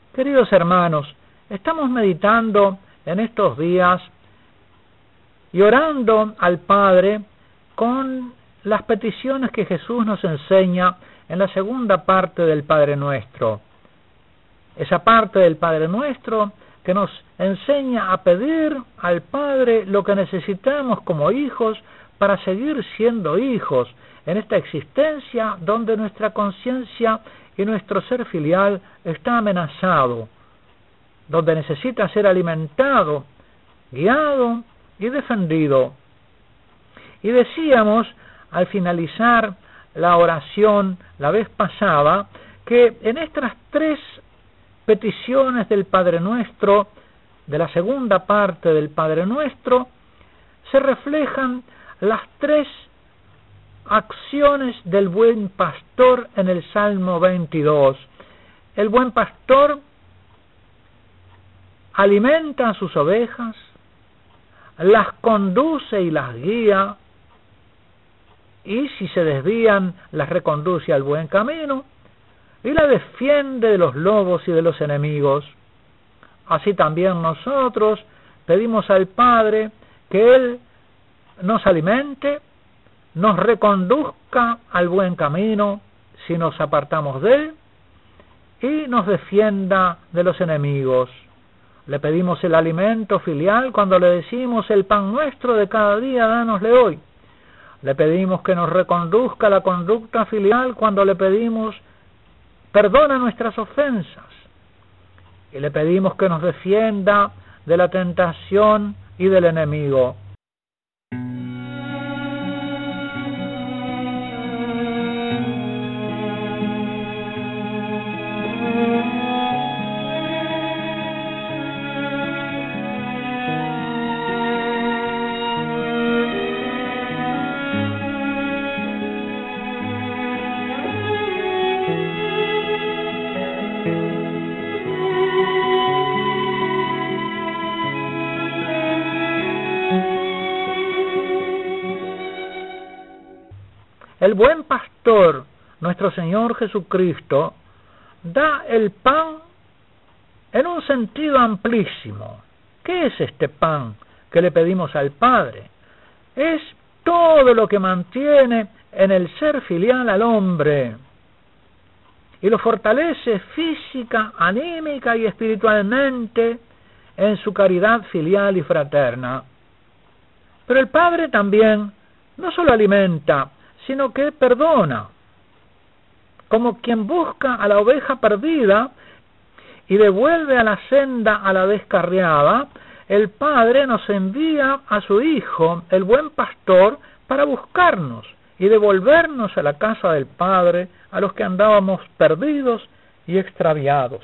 Queridos hermanos, estamos meditando en estos días y orando al Padre con las peticiones que Jesús nos enseña en la segunda parte del Padre Nuestro. Esa parte del Padre Nuestro que nos enseña a pedir al Padre lo que necesitamos como hijos para seguir siendo hijos en esta existencia donde nuestra conciencia y nuestro ser filial está amenazado, donde necesita ser alimentado, guiado y defendido. Y decíamos al finalizar la oración la vez pasada que en estas tres peticiones del Padre Nuestro, de la segunda parte del Padre Nuestro, se reflejan las tres acciones del buen pastor en el Salmo 22. El buen pastor alimenta a sus ovejas, las conduce y las guía, y si se desvían, las reconduce al buen camino, y la defiende de los lobos y de los enemigos. Así también nosotros pedimos al Padre que Él nos alimente, nos reconduzca al buen camino si nos apartamos de Él, y nos defienda de los enemigos. Le pedimos el alimento filial cuando le decimos: el pan nuestro de cada día, dánosle hoy. Le pedimos que nos reconduzca la conducta filial cuando le pedimos: perdona nuestras ofensas. Y le pedimos que nos defienda de la tentación y del enemigo. El buen pastor, nuestro Señor Jesucristo, da el pan en un sentido amplísimo. ¿Qué es este pan que le pedimos al Padre? Es todo lo que mantiene en el ser filial al hombre y lo fortalece física, anímica y espiritualmente en su caridad filial y fraterna. Pero el Padre también no solo alimenta, sino que perdona, como quien busca a la oveja perdida y devuelve a la senda a la descarriada. El Padre nos envía a su Hijo, el buen pastor, para buscarnos y devolvernos a la casa del Padre, a los que andábamos perdidos y extraviados.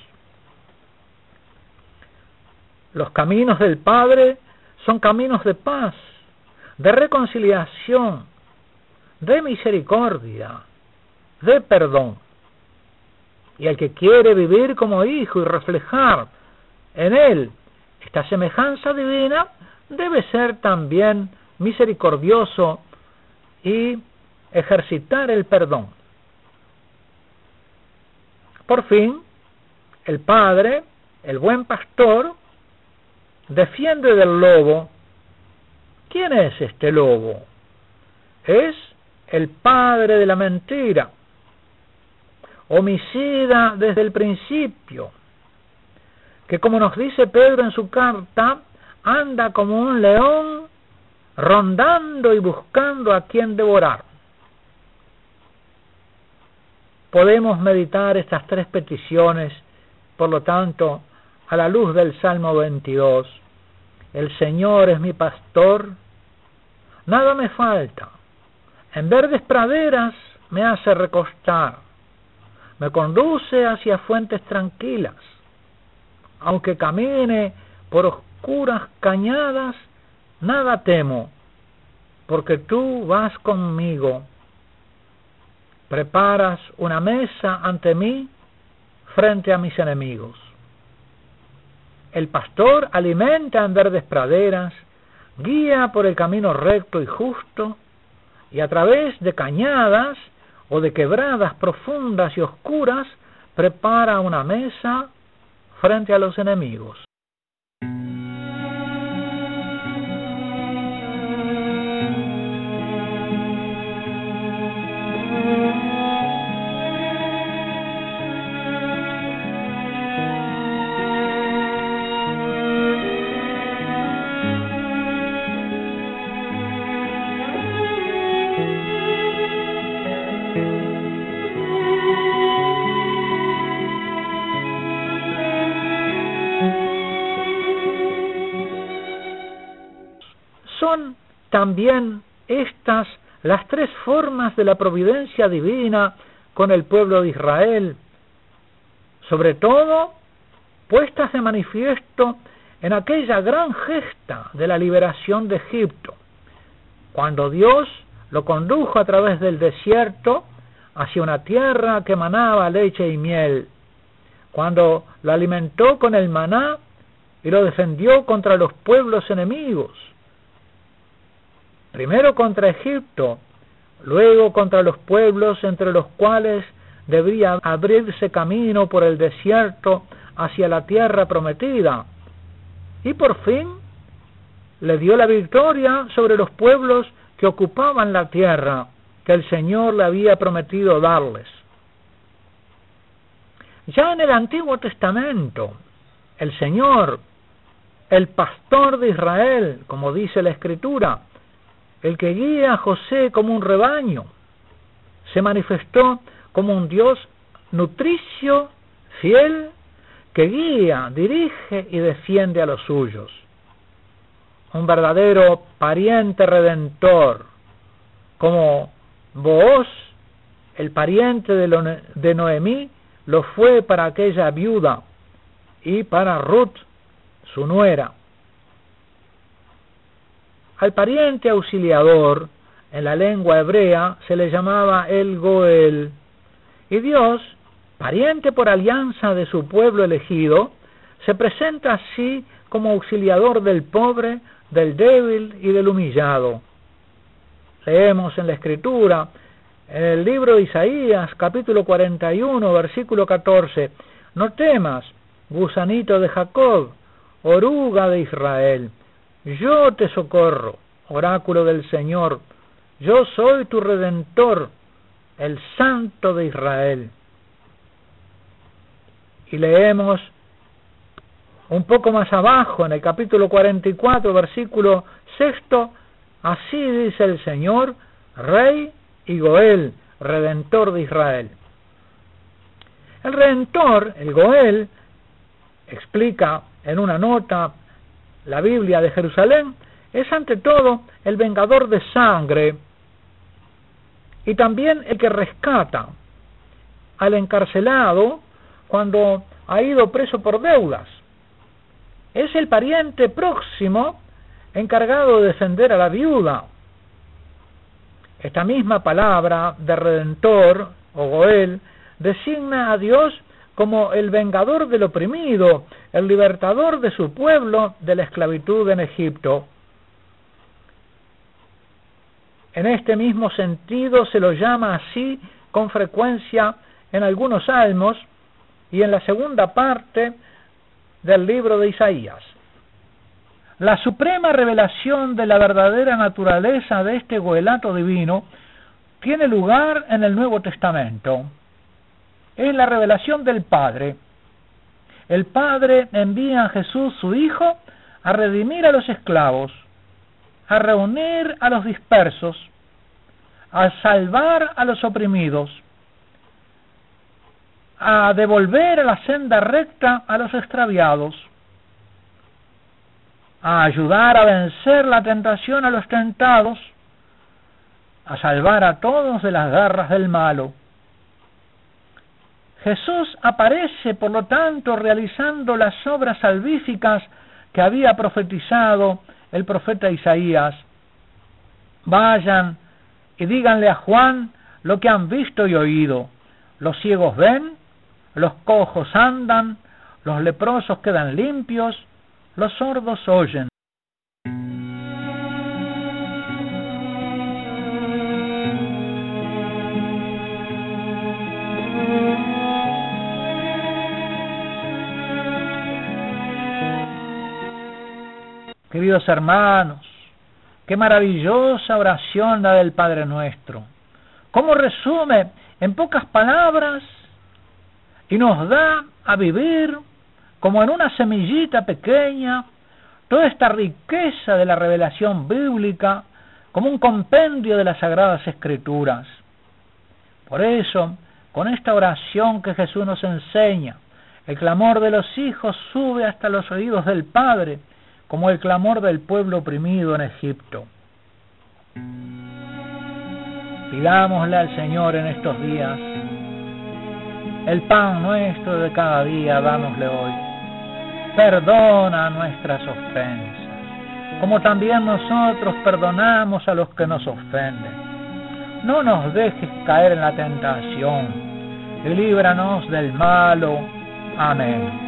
Los caminos del Padre son caminos de paz, de reconciliación, de misericordia, de perdón. Y el que quiere vivir como hijo y reflejar en él esta semejanza divina, debe ser también misericordioso y ejercitar el perdón. Por fin, el Padre, el buen pastor, defiende del lobo. ¿Quién es este lobo? Es el padre de la mentira, homicida desde el principio, que, como nos dice Pedro en su carta, anda como un león rondando y buscando a quien devorar. Podemos meditar estas tres peticiones, por lo tanto, a la luz del Salmo 22. El Señor es mi pastor, nada me falta. En verdes praderas me hace recostar, me conduce hacia fuentes tranquilas. Aunque camine por oscuras cañadas, nada temo, porque tú vas conmigo. Preparas una mesa ante mí frente a mis enemigos. El pastor alimenta en verdes praderas, guía por el camino recto y justo, y a través de cañadas o de quebradas profundas y oscuras prepara una mesa frente a los enemigos. Son también estas las tres formas de la providencia divina con el pueblo de Israel, sobre todo puestas de manifiesto en aquella gran gesta de la liberación de Egipto, cuando Dios lo condujo a través del desierto hacia una tierra que manaba leche y miel, cuando lo alimentó con el maná y lo defendió contra los pueblos enemigos, primero contra Egipto, luego contra los pueblos entre los cuales debía abrirse camino por el desierto hacia la tierra prometida, y por fin le dio la victoria sobre los pueblos que ocupaban la tierra que el Señor le había prometido darles. Ya en el Antiguo Testamento, el Señor, el pastor de Israel, como dice la Escritura, el que guía a José como un rebaño, se manifestó como un Dios nutricio, fiel, que guía, dirige y defiende a los suyos. Un verdadero pariente redentor, como Booz, el pariente de Noemí, lo fue para aquella viuda y para Ruth, su nuera. Al pariente auxiliador, en la lengua hebrea, se le llamaba el Goel, y Dios, pariente por alianza de su pueblo elegido, se presenta así como auxiliador del pobre, del débil y del humillado. Leemos en la Escritura, en el libro de Isaías, capítulo 41, versículo 14, «No temas, gusanito de Jacob, oruga de Israel, yo te socorro, oráculo del Señor, yo soy tu Redentor, el Santo de Israel». Y leemos un poco más abajo, en el capítulo 44, versículo 6, «Así dice el Señor, Rey y Goel, Redentor de Israel». El Redentor, el Goel, explica en una nota la Biblia de Jerusalén, es ante todo el vengador de sangre y también el que rescata al encarcelado cuando ha ido preso por deudas. Es el pariente próximo encargado de defender a la viuda. Esta misma palabra de redentor o Goel designa a Dios como el vengador del oprimido, el libertador de su pueblo de la esclavitud en Egipto. En este mismo sentido se lo llama así con frecuencia en algunos salmos y en la segunda parte del libro de Isaías. La suprema revelación de la verdadera naturaleza de este goelato divino tiene lugar en el Nuevo Testamento. Es la revelación del Padre. El Padre envía a Jesús, su Hijo, a redimir a los esclavos, a reunir a los dispersos, a salvar a los oprimidos, a devolver a la senda recta a los extraviados, a ayudar a vencer la tentación a los tentados, a salvar a todos de las garras del malo. Jesús aparece, por lo tanto, realizando las obras salvíficas que había profetizado el profeta Isaías. Vayan y díganle a Juan lo que han visto y oído. Los ciegos ven, los cojos andan, los leprosos quedan limpios, los sordos oyen. Queridos hermanos, qué maravillosa oración la del Padre Nuestro. Cómo resume en pocas palabras y nos da a vivir como en una semillita pequeña toda esta riqueza de la revelación bíblica, como un compendio de las Sagradas Escrituras. Por eso, con esta oración que Jesús nos enseña, el clamor de los hijos sube hasta los oídos del Padre, como el clamor del pueblo oprimido en Egipto. Pidámosle al Señor en estos días: el pan nuestro de cada día, dánosle hoy. Perdona nuestras ofensas, como también nosotros perdonamos a los que nos ofenden. No nos dejes caer en la tentación, y líbranos del malo. Amén.